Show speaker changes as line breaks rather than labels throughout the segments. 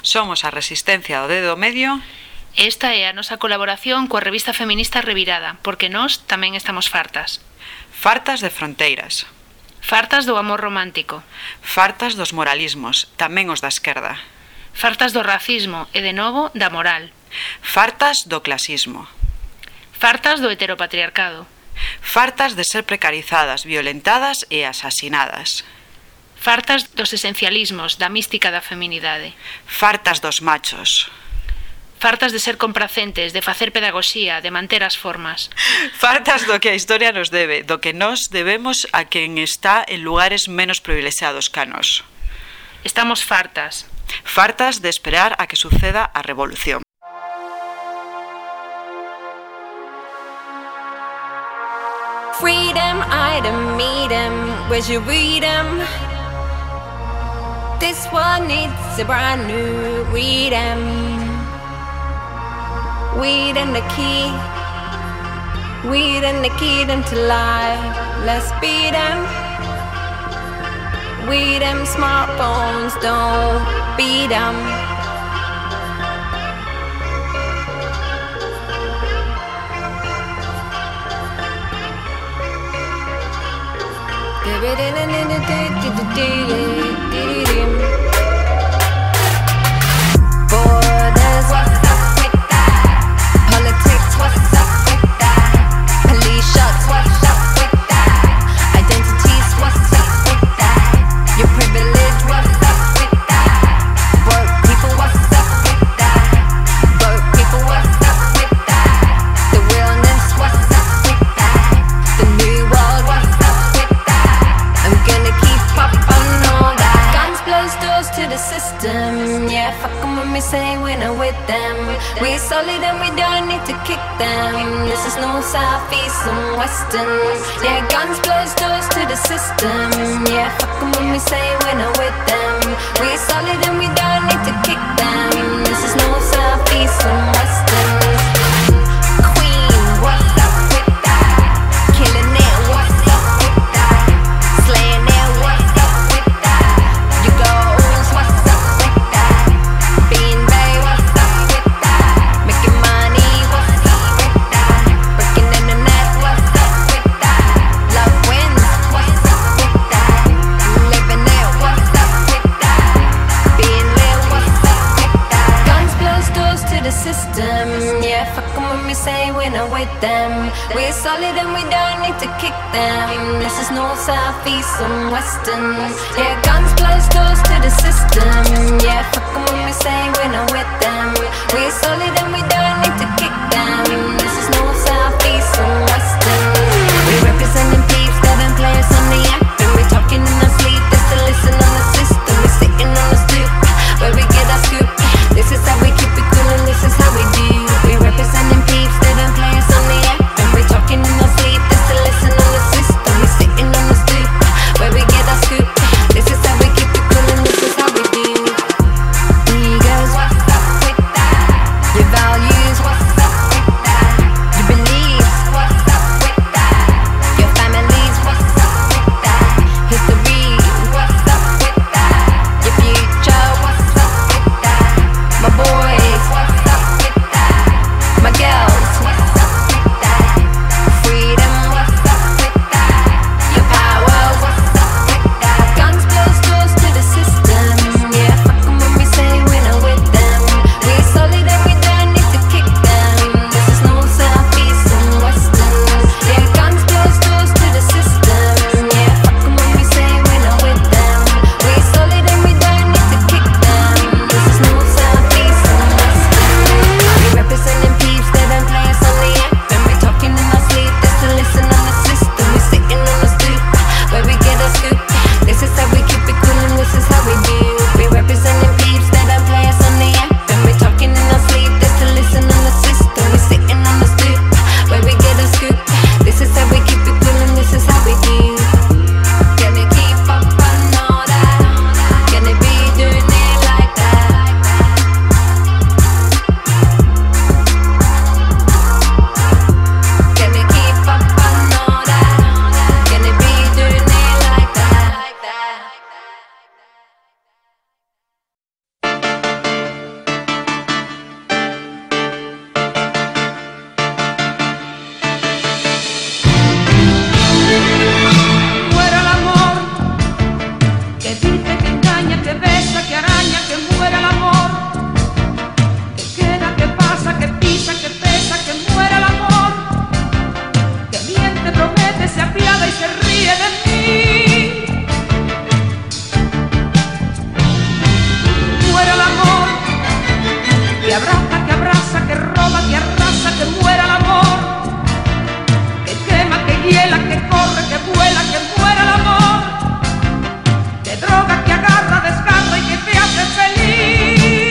Somos a Resistencia do Dedo Medio.
Esta é a nosa colaboración coa revista feminista Revirada, porque nós tamén estamos fartas.
Fartas de fronteiras.
Fartas do amor romántico.
Fartas dos moralismos, tamén os da esquerda.
Fartas do racismo e, de novo, da moral.
Fartas do clasismo.
Fartas do heteropatriarcado.
Fartas de ser precarizadas, violentadas e asasinadas.
Fartas dos esencialismos, da mística da feminidade.
Fartas dos machos.
Fartas de ser complacentes, de facer pedagogía, de manter as formas.
Fartas do que a historia nos debe, do que nós debemos a quen está en lugares menos privilexiados ca nós.
Estamos fartas.
Fartas de esperar a que suceda a revolución.
Freedom, item, meet 'em, where's your freedom? This one needs a brand new read 'em. Weed and the key, weed and the key to life. Let's beat 'em. Weed 'em, smartphones, don't beat 'em. Borders, what's up with that? Politics, what's up with that? Police shots, what's up with that? Identities, what's up with that? Your privilege, what's up with that? Broke people, what's up with that? Broke people, what's up with that? The realness, what's up with that? The new world, what's up with that? I'm gonna keep up on all that. Guns blows doors to the system. Yeah, fuck 'em when we say we're not with them. We're solid and we don't need to kick them. This is no south, east and western. Yeah, guns blows doors to the system. Yeah, fuck 'em when we say we're not with them. We're solid and we don't need to kick them. This is no south, east and western. Queen, what's up with that? Killing it, what's up with that? Slaying it, what's up with that? You goals, what's up with that? Being Bay, what's up with that? Making money, what's up with that? Breaking in the net, what's up with that? Love wins, what's up with that? Living it, what's up with that? Being lit, what's up with that? Guns blows doors to the system. Yeah, fuck 'em when we say we're not with them. We're solid and we don't need to kick them. This is north, south, east and western. Yeah, guns blows doors to the system. Yeah, fuck 'em when we say we're not with them. We're solid and we don't need to kick them. This is north, south, east and western. We're representing peeps that don't play us on the act. And we're talking in our sleep, just to listen on the system. We're sitting on the stoop, where we get our scoop. This is how we keep it cool and this is how we do. We're representing peeps that don't play us on the act. And we're talking in our sleep, just to listen on the system. We're sitting on the stoop, where we get our scoop. This is how we keep it cool and this is how
engaña, que besa, que araña, que muera el amor. Que queda, que pasa, que pisa, que pesa, que muera el amor. Que miente, promete, se apiada y se ríe de mí. Muera el amor. Que abraza, que abraza, que roba, que arrasa, que muera el amor. Que quema, que hiela, que corre, que vuela, que muera el amor. Que droga, que agarra, descarta y que te hace feliz.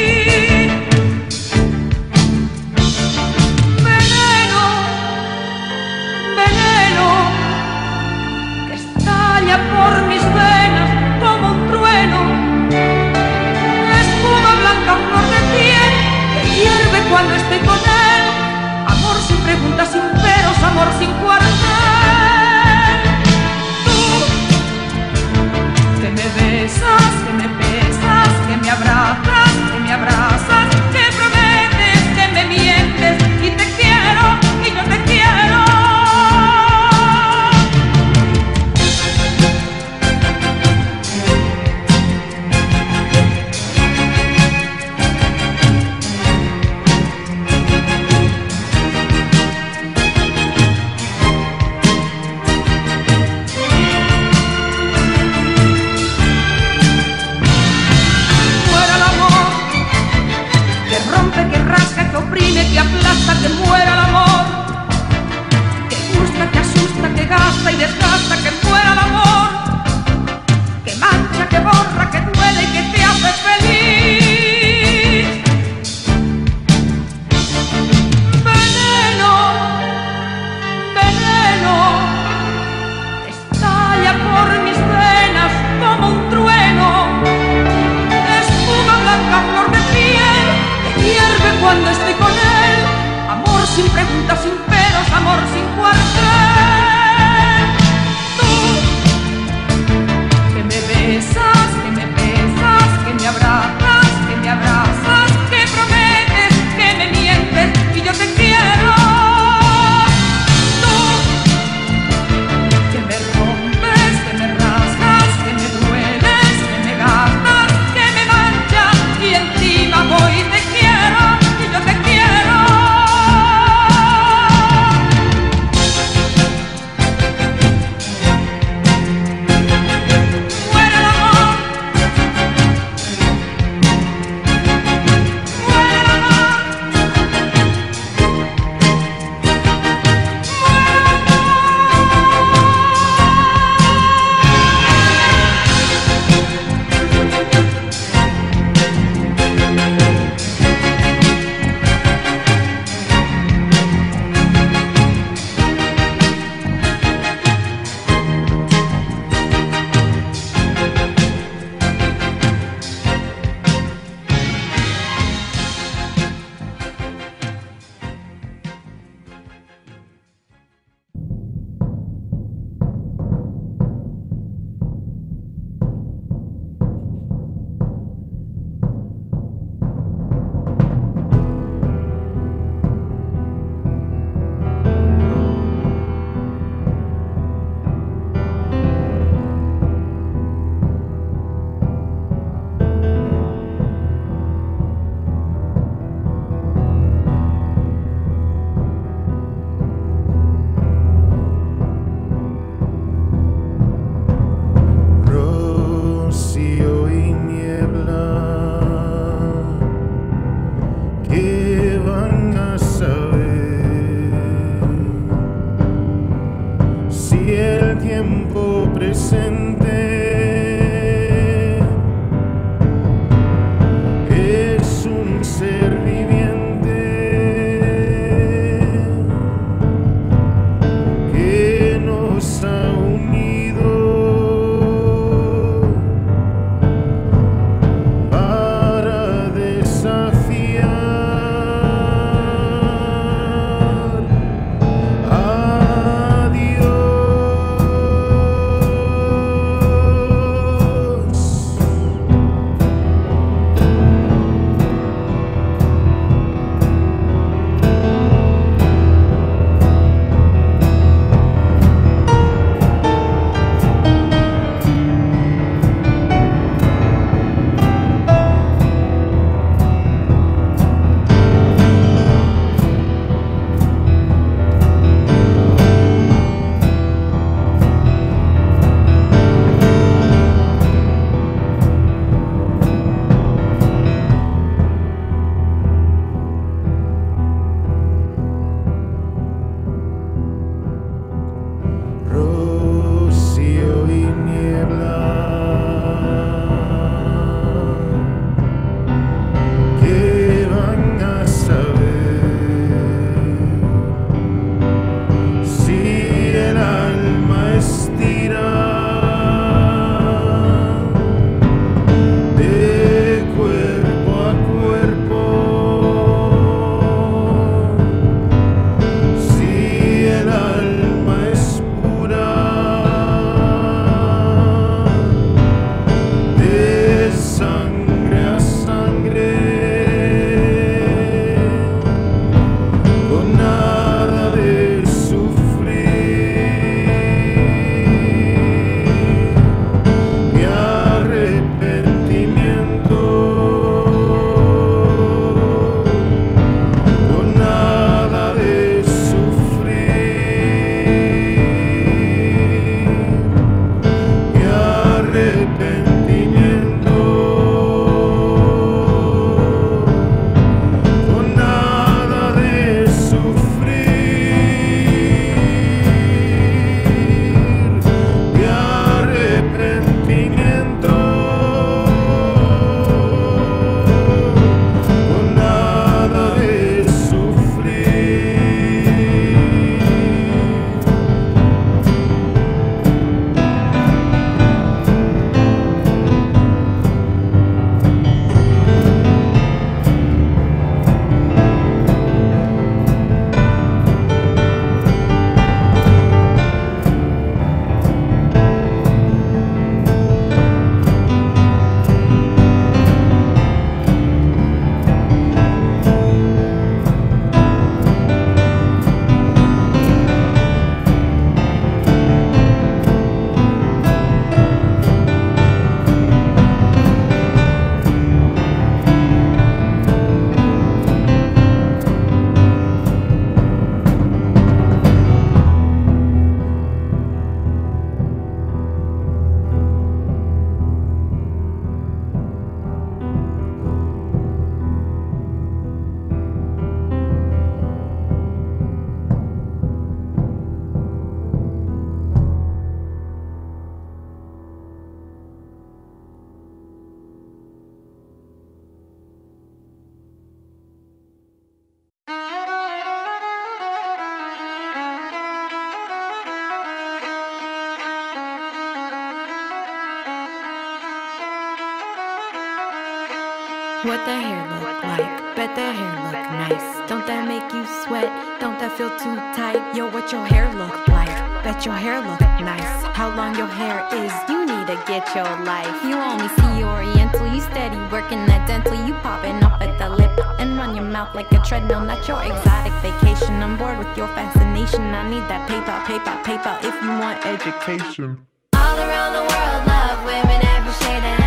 What the hair look like? Bet the hair look nice. Don't that make you sweat? Don't that feel too tight? Yo, what your hair look like? Bet your hair look nice. How long your hair is? You need to get your life. You only see Oriental. You steady working that dental. You popping up at the lip and run your mouth like a treadmill. Not your exotic vacation. I'm bored with your fascination. I need that paper, paper, paper. If you want education.
All around the world, love women every shade and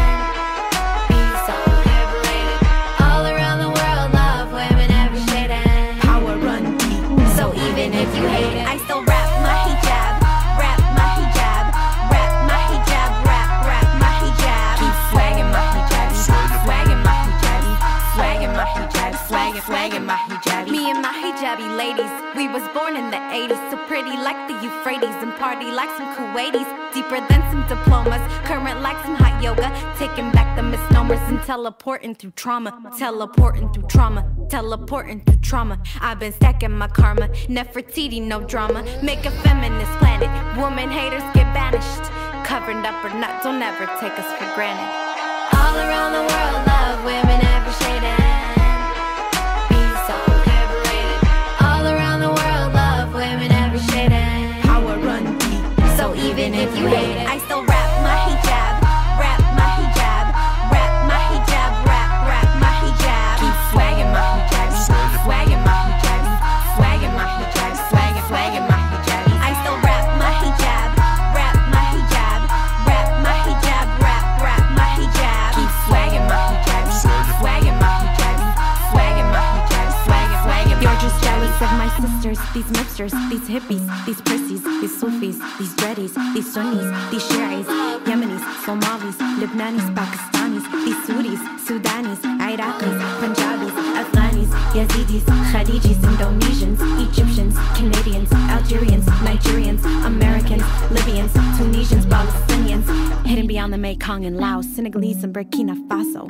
be so liberated. All around the world, love women every shade and
power run deep.
So even if you hate it, I still rap my hijab, rap my hijab, rap my hijab, rap my hijab. Keep swagging my hijabi, swagging my hijabi, swagging my hijabi, swagging my hijabi. Me and my hijabi ladies, we was born in the 80s, so pretty like the Euphrates and party like some Kuwaitis, deeper than some diplomas, current like some hot yoga, taking back the misnomers and teleporting through trauma, teleporting through trauma, teleporting through trauma. I've been stacking my karma, Nefertiti, no drama, make a feminist planet, woman haters get banished, covered up or not, don't ever take us for granted. All around the world, love women every shade and be so liberated. All around the world, love women every shade and
power run deep.
so even if you hate it, I still rap my hijab, rap my hijab, rap my hijab, rap my hijab. Keep swagging my hijabi, swagging my hijabi, swagging my hijabi, swagging my hijabi. I still rap my hijab, rap my hijab, rap my hijab, rap my hijab. Keep swagging my hijabi, swagging my hijabi, swagging my hijabi, swagging.
You're just jealous of my sisters, these mipsters, these hippies, these prissies, these Sufis, these dreadies, these Sunnis, these Shi'is, Yemenis, Somalis, Lebanis, Pakistanis, these Suris, Sudanis, Iraqis, Punjabis, Afghanis, Yazidis, Khadijis, Indonesians, Egyptians, Canadians, Algerians, Nigerians, Americans, Libyans, Tunisians, Palestinians, hidden beyond the Mekong and Laos, Senegalese and Burkina Faso.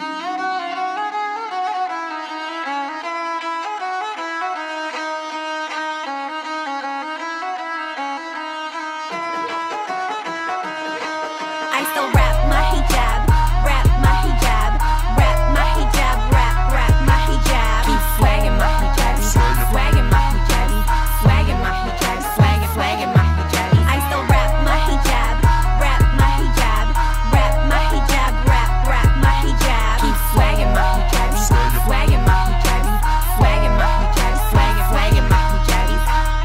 I still rap my hijab, rap my hijab, rap my hijab, rap my hijab. Keep swagging my hijabi, swagging my hijabi, swagging my hijabi, swagging my hijabi. I still rap my hijab, rap my hijab, rap my hijab, rap my hijab. Keep swagging my hijabi, swagging my hijabi, swagging my hijabi, swagging my hijabi.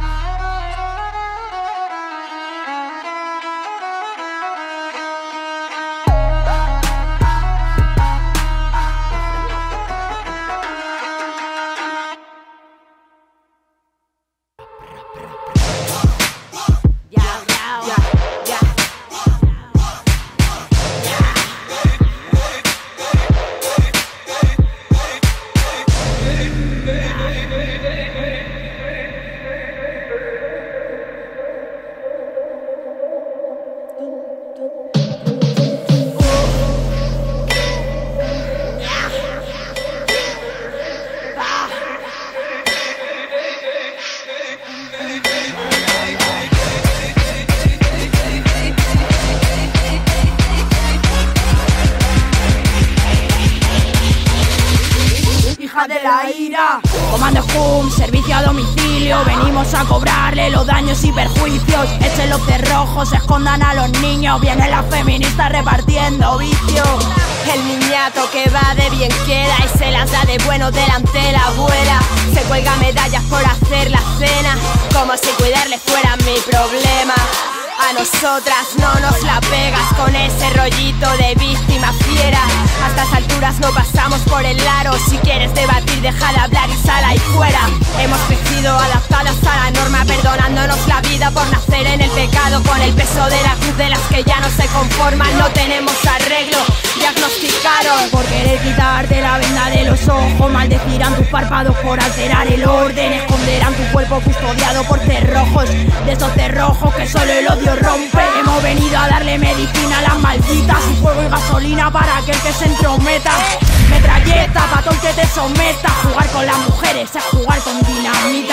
Hija de la ira, Comando Hum, servicio a domicilio. Venimos a cobrarle los daños y perjuicios. Echen los cerrojos, escondan a los niños. Vienen las feministas repartiendo vicio.
El niñato que va de bien queda y se las da de bueno delante la abuela. Se cuelga medallas por hacer la cena, como si cuidarle fuera mi problema. A nosotras no nos la pegas con ese rollito de víctima fiera. A estas alturas no pasamos por el aro. Si quieres debatir, deja de hablar y sal ahí fuera. Hemos crecido adaptadas a la norma, perdonándonos la vida por nacer en el pecado. Con el peso de la cruz de las que ya no se conforman, no tenemos arreglo, diagnosticaron.
Por querer quitarte la venda de los ojos, maldecirán tus párpados por alterar el orden. Esconderán tu cuerpo custodiado por cerrojos, de esos cerrojos que solo el odio rompe. Hemos venido a darle medicina a las malditas y fuego y gasolina para aquel que se entrometa. Metralleta pa' todo el que te someta. Jugar con las mujeres es jugar con dinamita.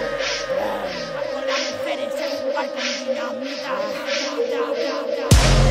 Con las mujeres es jugar con dinamita.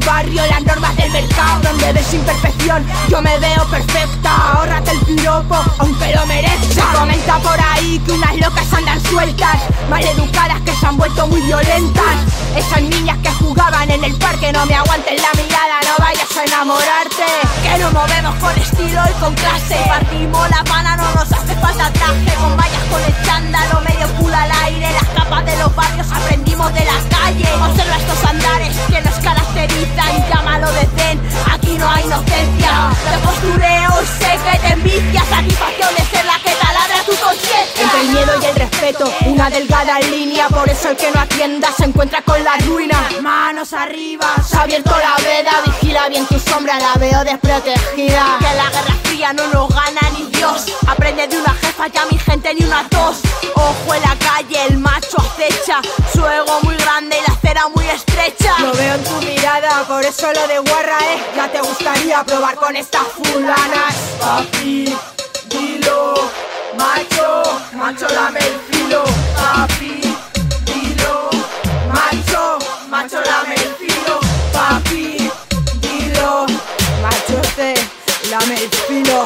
barrio, las normas del mercado. Donde ves imperfección, yo me veo perfecta. Ahórrate el piropo, aunque lo merezca. Se comenta por ahí que unas locas andan sueltas, maleducadas que se han vuelto muy violentas. Esas niñas que jugaban en el parque, no me aguanten la mirada, no vayas a enamorarte. Que nos movemos con estilo y con clase. Partimos la pana, no nos hace falta traje. Con vallas con el chándalo, medio culo al aire. Las capas de los barrios aprendimos de la calle. Observa estos andares que nos caracterizan, llámalo de zen, aquí no hay inocencia. Te postureo y sé que te envicias. Satisfacción de ser la que taladra tu conciencia. Entre el miedo y el respeto, una delgada línea. Por eso el que no atienda se encuentra con la ruina. Manos arriba, se ha abierto la veda. Vigila bien tu sombra, la veo desprotegida. Que en la guerra fría no nos gana ni Dios. Aprende de una jefa, ya mi gente ni una tos. Ojo en la calle, el macho acecha. Su ego muy grande y la acera muy estrecha. Lo veo en tu mirada, por eso lo de guarra, ya te gustaría probar con estas fulanas. Papi, dilo, macho, macho dame el filo. Papi, dilo, macho, macho dame el filo. Papi, dilo, macho dame el filo.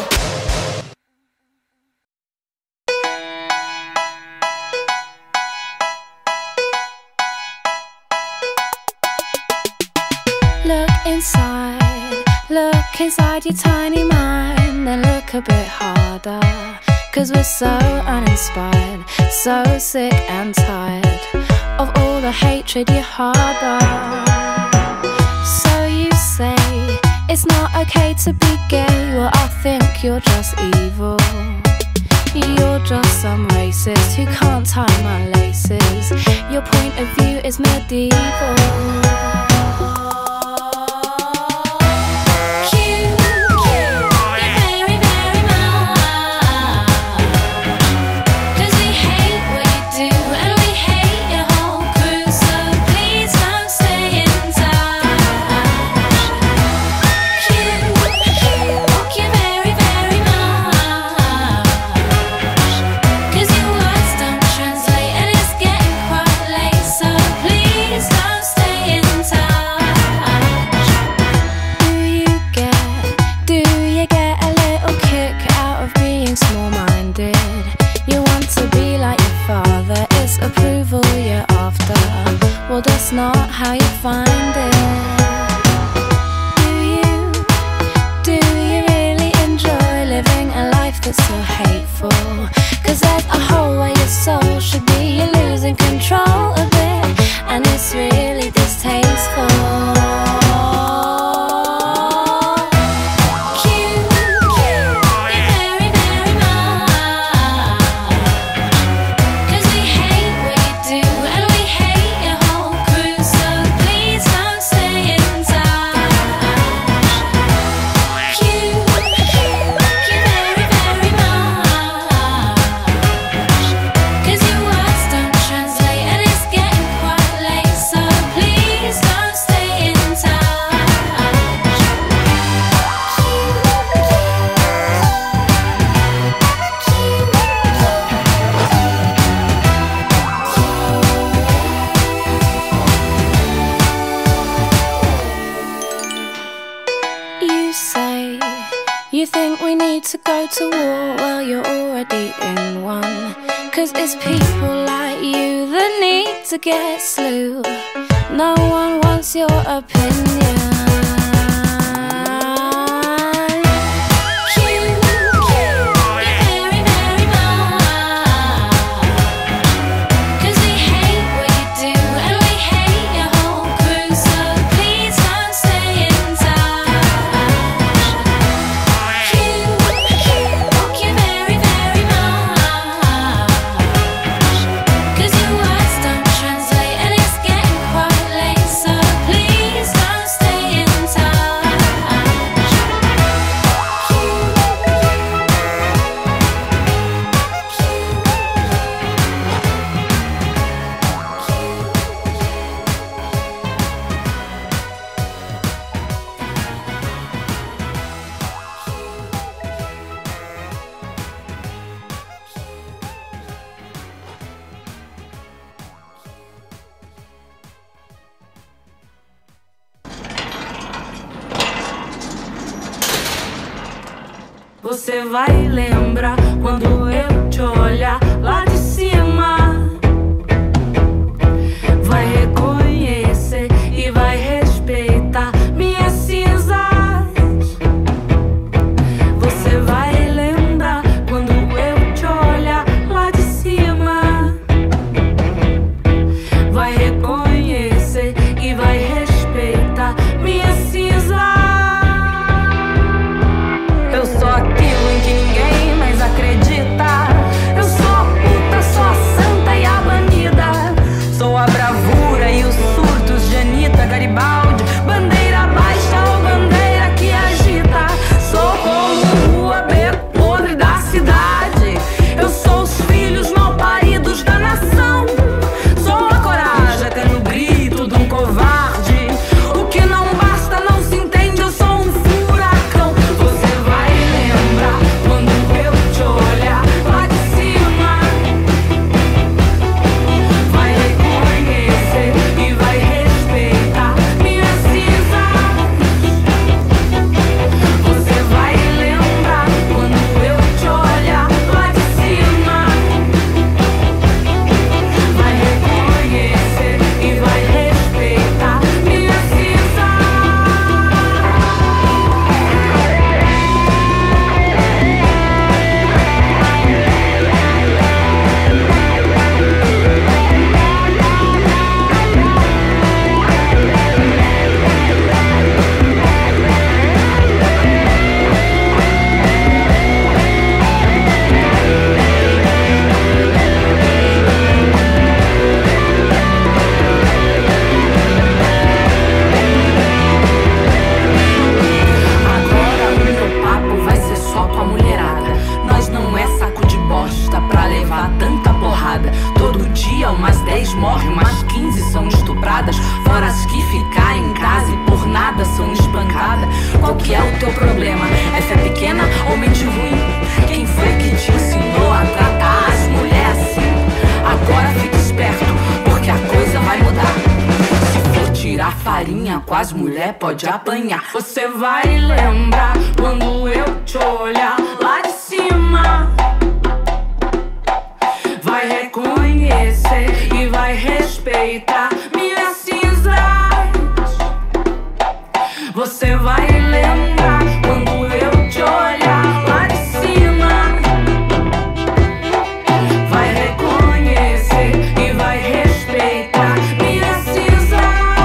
Look inside your tiny mind, then look a bit harder. 'Cause we're so uninspired, so sick and tired of all the hatred you harbor. So you say it's not okay to be gay, well I think you're just evil. You're just some racist who can't tie my laces. Your point of view is medieval. Well, that's not how you find it. Do you really enjoy living a life that's so hateful? 'Cause there's a hole where your soul should be. You're losing control of it, and it's really distasteful. To go to war, well you're already in one. 'Cause it's people like you that need to get slew. No one wants your opinion. Please don't stay in touch.
Você vai lembrar quando eu te olhar lá de cima. Vai reconhecer e vai respeitar minhas cinzas. Você vai lembrar quando eu te olhar lá de cima. Vai reconhecer e vai respeitar minhas cinzas. Eu sou aquilo em que ninguém mais acredita. Eu sou a puta, sou a santa e a banida. Sou a bravura e os surtos de Anitta Garibaldi. Bandeira baixa ou bandeira que agita. Sou como o beco podre da cidade. Eu sou os filhos mal paridos da nação. Sou a coragem até no grito de um covarde. O que não basta não se entende, eu sou um furacão. Você vai lembrar quando eu te olhar lá de cima. Vai reconhecer e vai respeitar minhas cinzas. Você vai lembrar quando eu te olhar lá de cima. Vai reconhecer e vai respeitar minhas cinzas. Agora o meu papo vai ser só com a mulherada. Nós não é saco de bosta pra levar tanta porrada. Todo dia umas 10 morrem, umas 15 são estupradas. Fora as que ficam em casa e por nada são espancadas. Qual que é o teu problema? É fé pequena ou mente ruim? Quem foi que te ensinou a tratar as mulheres assim? Agora fica esperto, porque a coisa vai mudar. Se for tirar farinha com as mulheres, pode apanhar. Você vai lembrar quando eu te olhar lá de cima. Vai reconhecer e vai respeitar minhas cinzas. Você vai lembrar quando eu te olhar lá de cima. Vai reconhecer e vai respeitar minhas cinzas.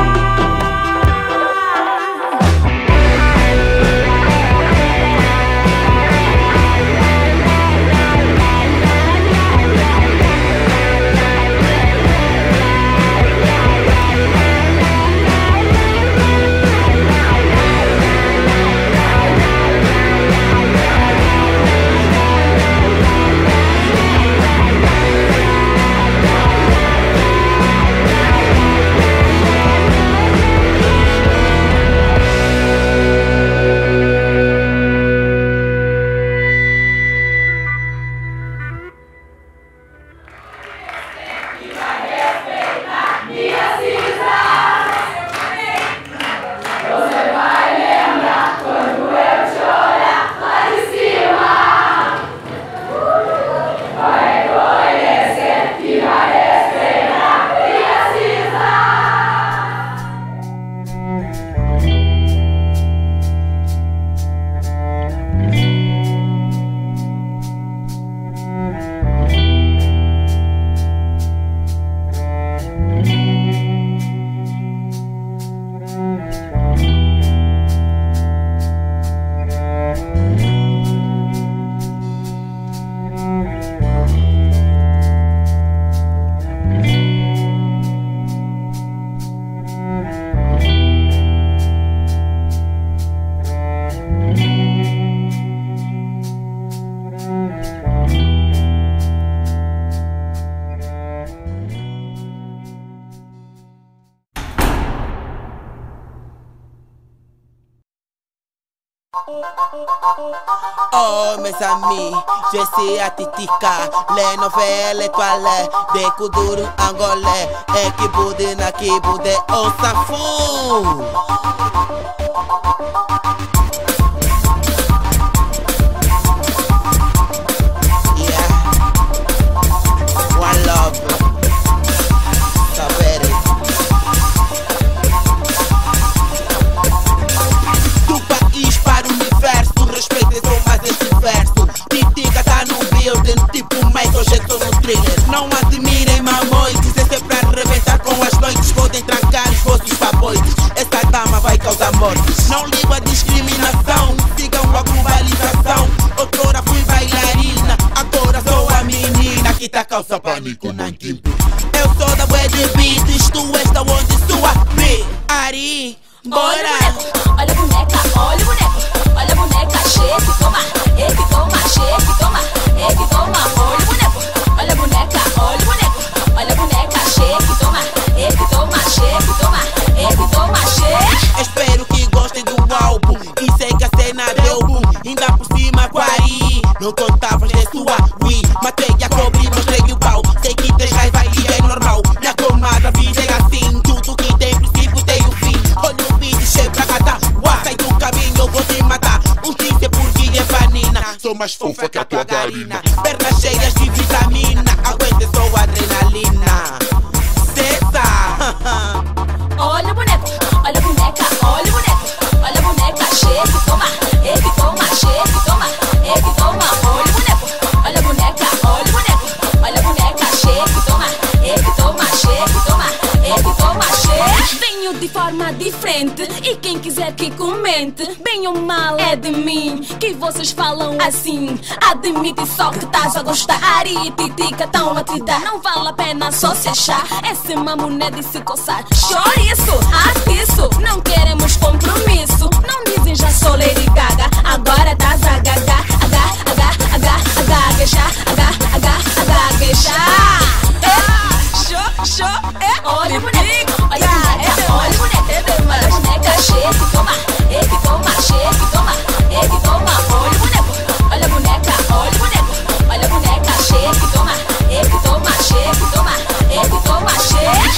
Oh mes amis, je suis à Titica. Les nouvelles étoiles des Kuduru angolais. Et qui boude na qui boude, on s'en fout. pânico nanquim. Eu sou da bué de beats, tu és da onde sua B. Ari, bora.
Olha a boneca, olha o boneco. Olha a boneca, cheque, toma. Eque, toma, cheque, toma. Eque, toma, olha o boneco. Olha a boneca, olha o boneco. Olha a boneca, cheque, toma. Eque, toma, cheque, toma. Eque, toma, cheque.
Espero que gostem do álbum e sei que a cena deu boom. Ainda por cima, Quari. Não contavas de sua Wii. Matei a cobre, mostrei o pau. Sei que tens raiva e é normal. Minha comadre, a vida é assim. Tudo que tem princípio tem o fim. Olha o vídeo, cheio pra catar. Sai do caminho, eu vou te matar. Um tícia por dia, vanina. Sou mais fofa que a tua garina. Pernas cheias de vitamina. Aguenta só adrenalina. Cessa.
Olha o boneco, olha a boneca, olha o boneco. Olha a boneca, cheque, toma. Eque, toma, cheque, toma. Eque, toma, olha o boneco. Olha a boneca, olha o boneco. Olha a boneca, cheque, toma. Eque, toma, cheque, toma. Eque, toma, cheque.
Venho de forma diferente e quem quiser que comente. Bem ou mal é de mim que vocês falam assim. Admite só que estás a gostar. Ari e Titica tão a te dar. Não vale a pena só se achar. Esse mamuné de se coçar. Chouriço, atiço, não queremos compromisso. Não dizem já sou Lady Gaga. Agora estás a gaga. Agaguejar, agaguejar.
Olha o boneco, olha a boneca, olha o boneco. Olha a boneca, cheque, toma. Eque, toma, cheque, toma. Eque, toma, olha o boneco. Olha a boneca, olha o boneco. Olha a boneca, cheque, toma. Eque, toma, cheque, toma. Eque, toma, cheque.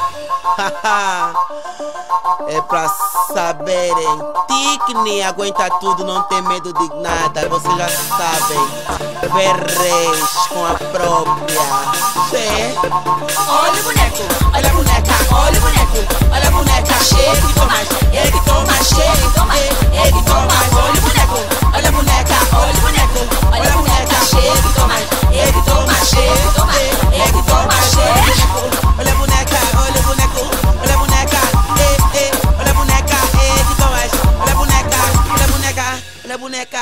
É pra saberem. Ticni aguenta tudo, não tem medo de nada. Vocês já sabem. Berreis com a própria. Cê.
Olha o boneco, olha a boneca, olha o boneco. Olha a boneca, cheque, toma. Eque, toma, cheque, toma. Eque, toma, olha o boneco. Olha a boneca, olha o boneco. Olha a boneca, cheque, toma. Eque, toma, cheque, toma. Eque, toma, cheque.
Olha a boneca, olha o boneco. Olha a boneca, olha a boneca, que tomas. Olha a boneca, olha a boneca, olha a boneca,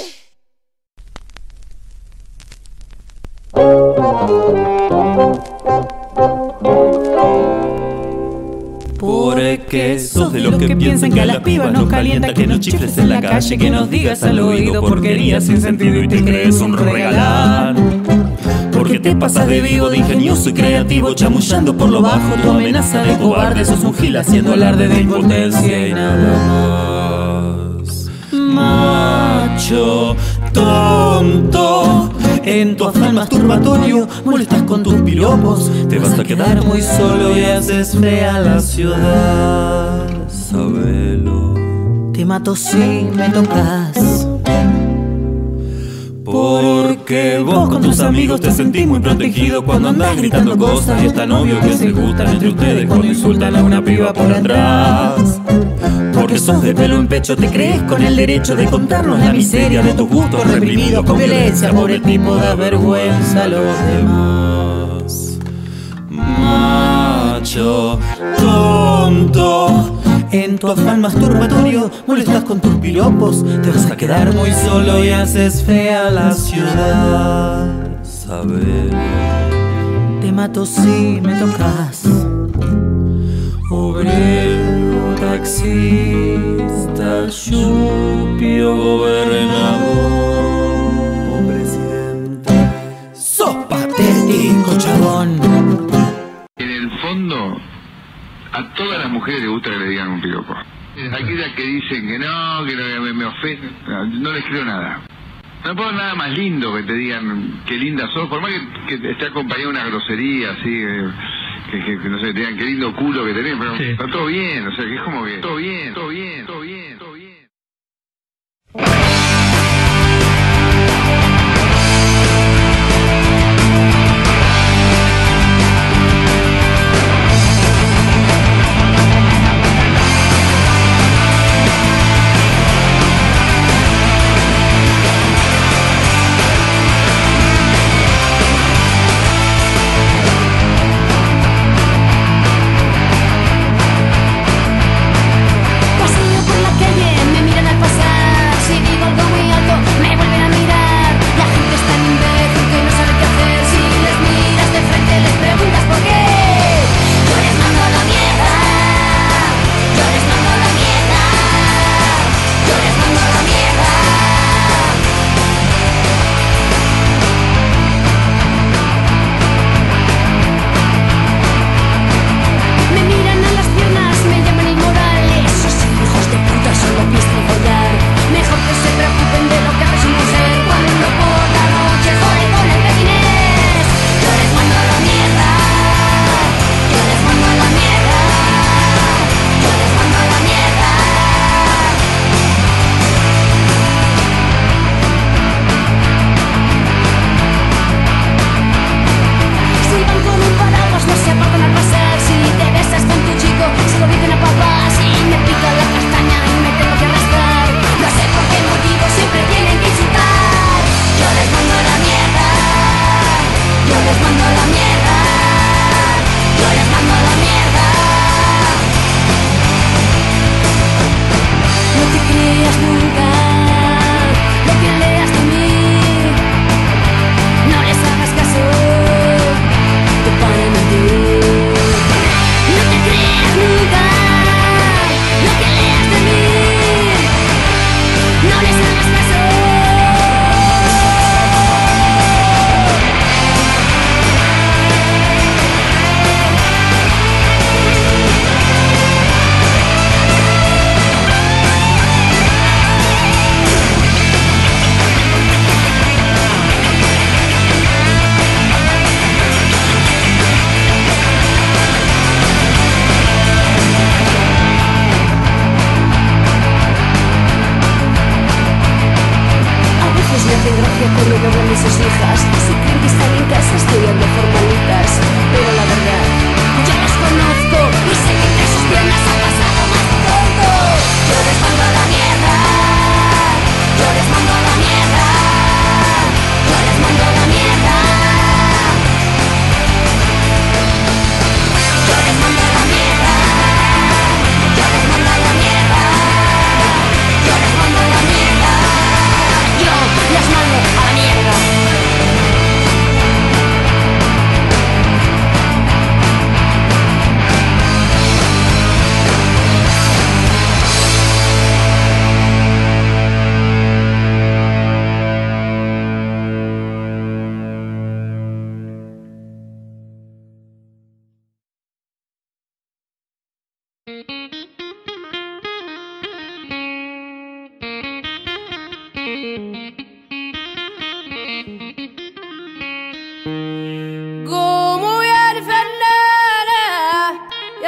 Porque sos de los que piensan que a las pibas nos calienta que nos chifles en la calle, que nos digas al oído porquerías sin sentido y te crees un regalán. Porque te pasas de vivo, de ingenioso y creativo, chamullando por lo bajo tu amenaza de cobarde. Sos un gil haciendo alarde de impotencia y nada más. Macho tonto, en tu afán masturbatorio molestas con tus piropos. Te vas a quedar muy solo y haces fea la ciudad. Sabelo.
Te mato si me tocas.
Porque vos con tus amigos te sentís muy protegido cuando andás gritando cosas y es tan obvio que se gustan entre ustedes cuando insultan a una piba por atrás. Porque sos de pelo en pecho, te crees con el derecho de contarnos la miseria de tus gustos reprimidos con violencia por el tipo de vergüenza a los demás. Macho tonto, en tu afán masturbatorio molestas con tus piropos. Te vas a quedar muy solo y haces fea la ciudad. Sabelo.
Te mato si me tocas.
Obrero, taxista, chupio, gobernador o presidente.
Sos patético, chabón.
En el fondo, a todas las mujeres les gusta que le digan un piropo. Aquellas que dicen que no me ofende, no les creo nada. No puedo nada más lindo que te digan qué linda sos, por más que esté acompañado de una grosería así, que no sé, te digan qué lindo culo que tenés, pero sí, está todo bien, o sea, que es como que todo bien, todo bien, todo bien, todo bien.
Paseo por la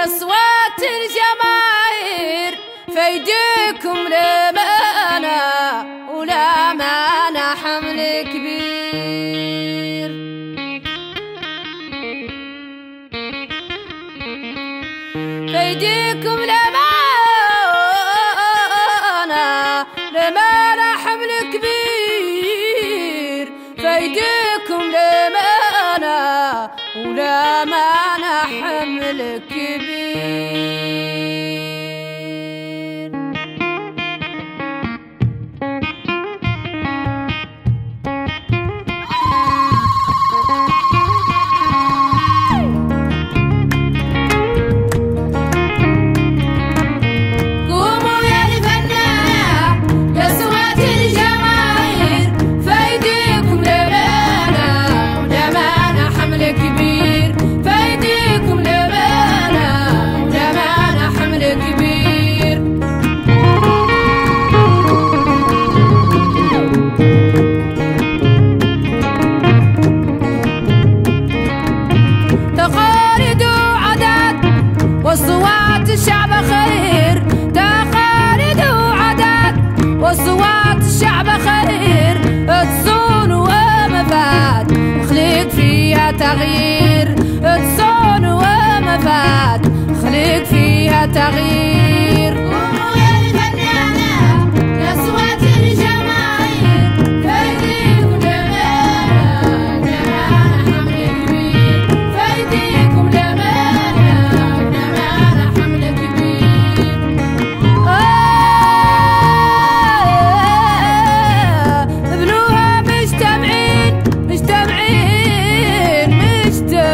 صوت الجماهير فيديكم لمانا ولا مانا حمل كبير فيديكم لمانا حمل كبير فيديكم لمانا ولا مانا حمل كبير وصوات الشعب خير تقاليد وعادات وصوات الشعب خير تصون ومفات خليك فيها تغيير تصون ومفات خليك فيها تغيير قوموا يا الفنانة يا صوات الجماهير فايديكم لمانا حمل كبير فايديكم لمانا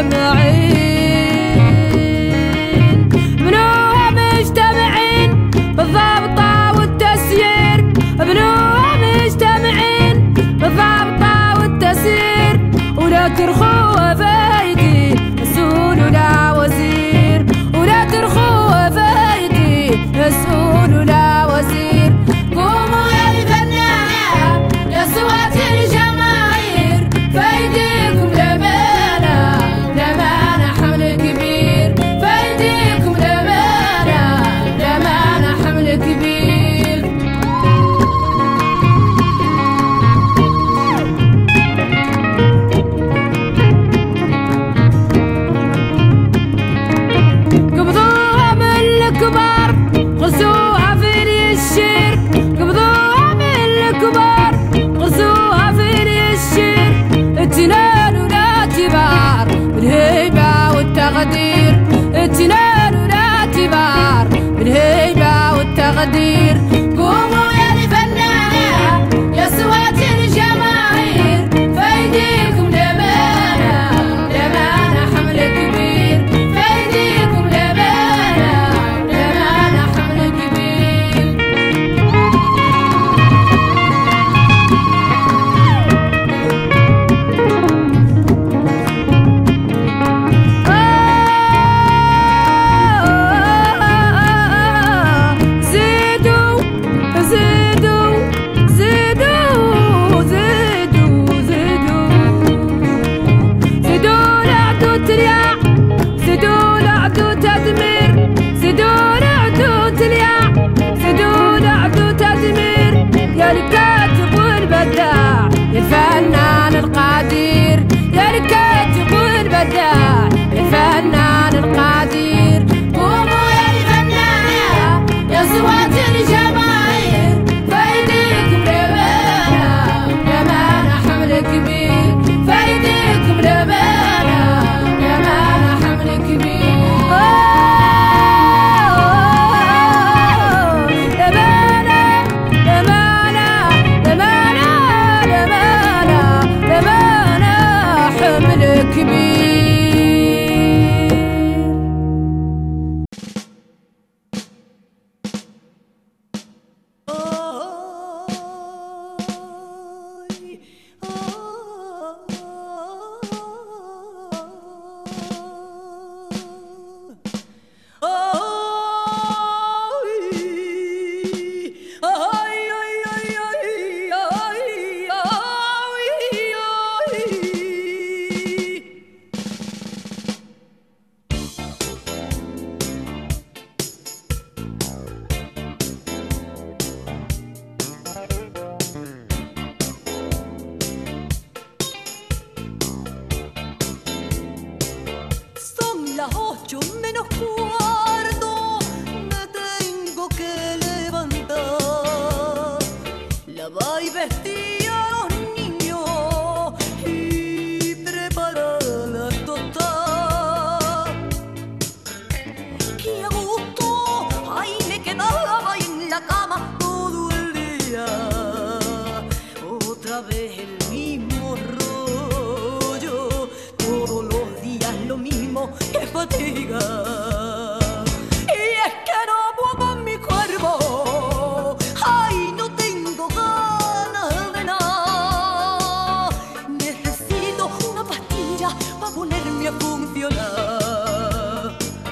fatiga. Y es que no puedo con mi cuerpo, ay, no tengo ganas de nada. Necesito una pastilla para ponerme a funcionar.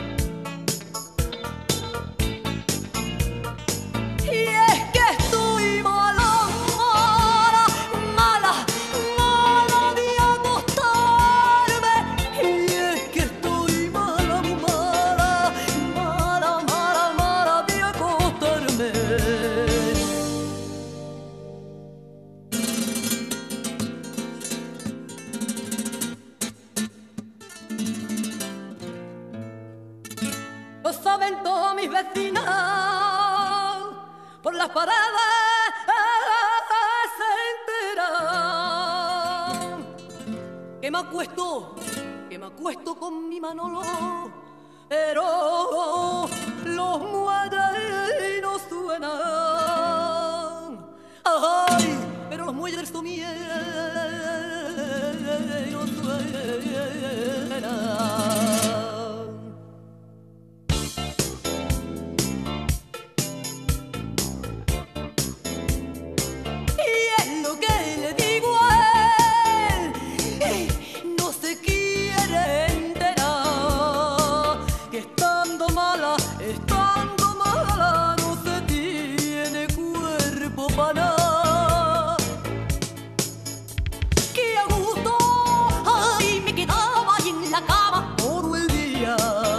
Y es que estoy mala, mala, mala, mala de acostarme. Y es que estoy mala, mala, mala, mala, mala de acostarme. Lo saben todas mis vecinas, por las paredes se enteran que me acuesto con mi Manolo, pero los muelles no suenan. Ay, pero los muelles de su miel no suenan. Y es lo que le digo a él, no se quiere enterar que estando mala, no se tiene cuerpo para nada. Que a gusto, ay, me quedaba ahí en la cama todo el día.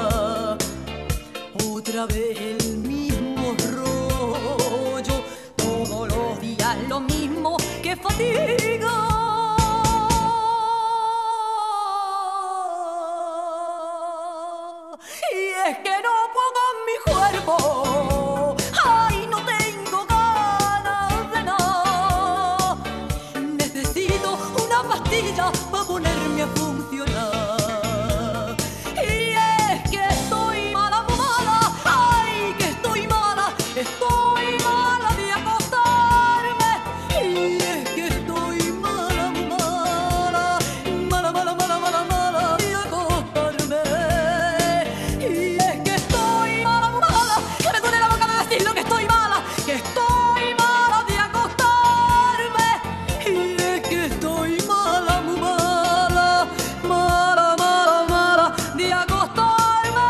Otra vez el mismo rollo, todos los días lo mismo, que fatiga. Y es que no puedo con mi cuerpo, ay, no tengo ganas de nada. Necesito una pastilla para ponerme a funcionar. Y es que estoy mala, mala, ay, que estoy mala de acostarme. Y es que estoy mala, mala, mala, mala, mala, mala, mala de acostarme. Y es que estoy mala, mala, que me duele la boca de decir lo que estoy mala, que estoy mala de acostarme. Y es que estoy mala, mala, mala, mala, mala de acostarme.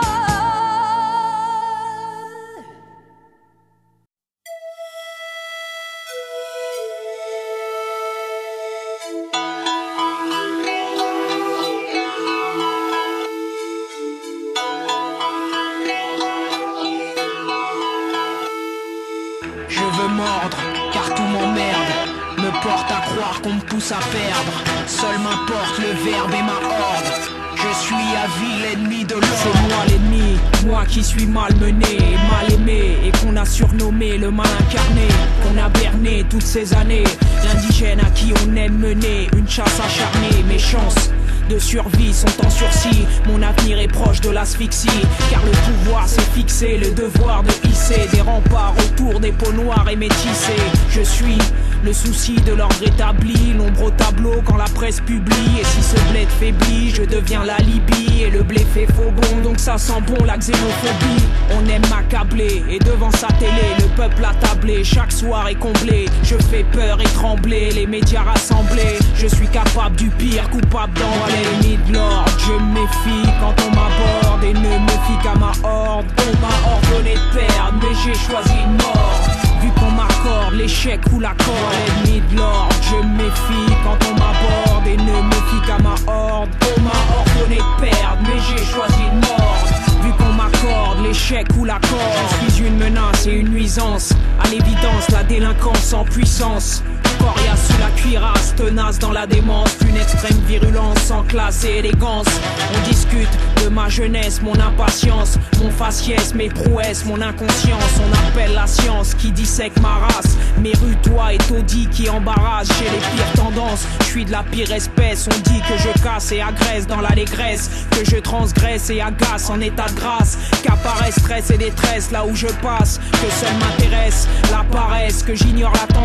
Je veux mordre, car tout m'emmerde, me porte à croire qu'on me pousse à perdre. Seul m'importe le verbe et ma horde. Je suis à vie l'ennemi de l'ordre.
C'est moi l'ennemi, moi qui suis malmené, mal aimé, et qu'on a surnommé le mal incarné, qu'on a berné toutes ces années. L'indigène à qui on aime mener une chasse acharnée. Mes chances de survie sont en sursis, mon avenir est proche de l'asphyxie, car le pouvoir s'est fixé, le devoir de hisser des remparts autour des peaux noires et métissées. Je suis le souci de l'ordre établi, l'ombre au tableau quand la presse publie. Et si ce bled faiblit, je deviens la Libye, et le blé fait faux bon, donc ça sent bon la xénophobie. On aime m'accabler, et devant sa télé, le peuple attablé, chaque soir est comblé. Je fais peur et trembler, les médias rassemblés. Je suis capable du pire, coupable d'envoler l'ennemi de l'ordre. Je me méfie quand on m'aborde, et ne me fie qu'à ma horde. On m'a ordonné de perdre, mais j'ai choisi une mort. Vu qu'on m'accorde l'échec ou l'accord, l'ennemi de l'ordre. Je me méfie quand on m'aborde, et ne me fie qu'à ma horde. On m'a ordonné de perdre, mais j'ai choisi une mort. Vu qu'on m'accorde l'échec ou l'accord, je suis une menace et une nuisance. À l'évidence, la délinquance en puissance. Coriace sous la cuirasse, tenace dans la démence, d'une extrême virulence, sans classe et élégance. On discute de ma jeunesse, mon impatience, mon faciès, mes prouesses, mon inconscience. On appelle la science qui dissèque ma race. Mes rutois et taudis qui embarrassent, j'ai les pires tendances. Je suis de la pire espèce, on dit que je casse et agresse dans l'allégresse, que je transgresse et agace en état de grâce, qu'apparaît stress et détresse là où je passe, que seul m'intéresse la paresse, que j'ignore la tendresse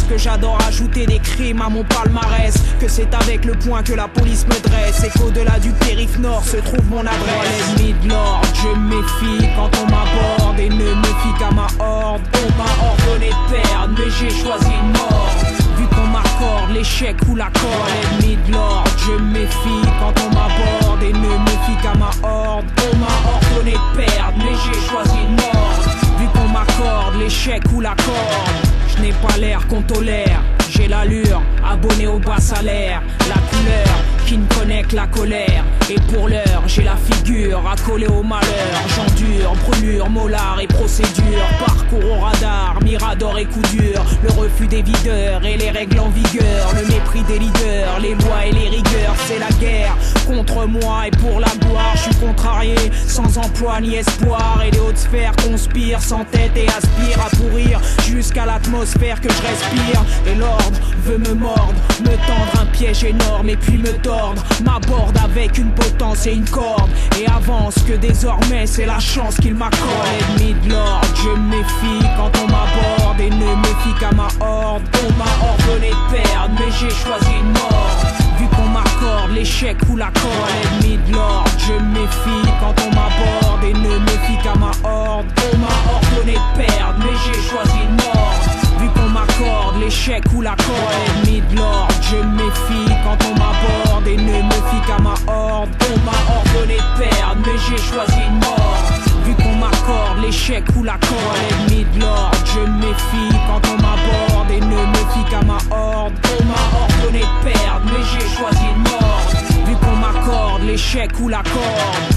confesse que j'adore ajouter des crimes à mon palmarès, que c'est avec le poing que la police me dresse, et qu'au-delà du périph' nord se trouve mon adresse. L'ennemi de l'ordre, je me méfie quand on m'aborde et ne me fie qu'à ma horde. On m'a ordonné de perdre, mais j'ai choisi une mort. Vu qu'on m'accorde l'échec ou la corde, l'ennemi de l'ordre, je me méfie quand on m'aborde et ne me fie qu'à ma horde. On m'a ordonné de perdre, mais j'ai choisi une mort. Vu qu'on m'accorde l'échec ou la corde, je n'ai pas l'air qu'on tolère. J'ai l'allure, abonné au bas salaire, la couleur qui ne connaît que la colère. Et pour l'heure, j'ai la figure accolée au malheur. J'endure, brûlure, molar et procédure. Parcours au radar, mirador et coup dur. Le refus des videurs et les règles en vigueur. Le mépris des leaders, les lois et les rigueurs. C'est la guerre contre moi et pour la gloire. Je suis contrarié, sans emploi ni espoir. Et les hautes sphères conspirent sans tête et aspirent à pourrir jusqu'à l'atmosphère que je respire. Et l'ordre veut me mordre, me tendre un piège énorme et puis me tordre. M'aborde avec une potence et une corde et avance que désormais c'est la chance qu'il m'accorde. L'ennemi de l'ordre, je me méfie quand on m'aborde et ne me fie qu'à ma horde. On m'a ordonné de perdre, mais j'ai choisi une mort. Vu qu'on m'accorde l'échec ou la corde, l'ennemi de l'ordre, je me méfie quand on m'aborde et ne me fie qu'à ma horde. On m'a ordonné de perdre, mais j'ai choisi une mort. Vu qu'on m'accorde l'échec ou la corde, l'ennemi de l'ordre, je me méfie quand on m'aborde et ne me fie qu'à ma horde. On m'a ordonné de perdre, mais j'ai choisi une mort. Vu qu'on m'accorde l'échec ou la corde, l'ennemi de l'ordre, je me méfie quand on m'aborde et ne me fie qu'à ma horde. On m'a ordonné de perdre, mais j'ai choisi une mort. Vu qu'on m'accorde l'échec ou la corde.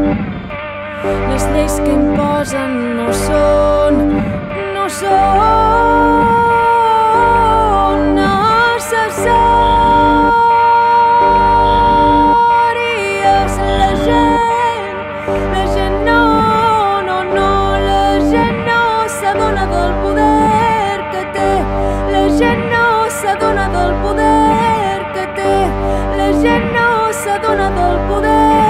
Les lleis que imposen no són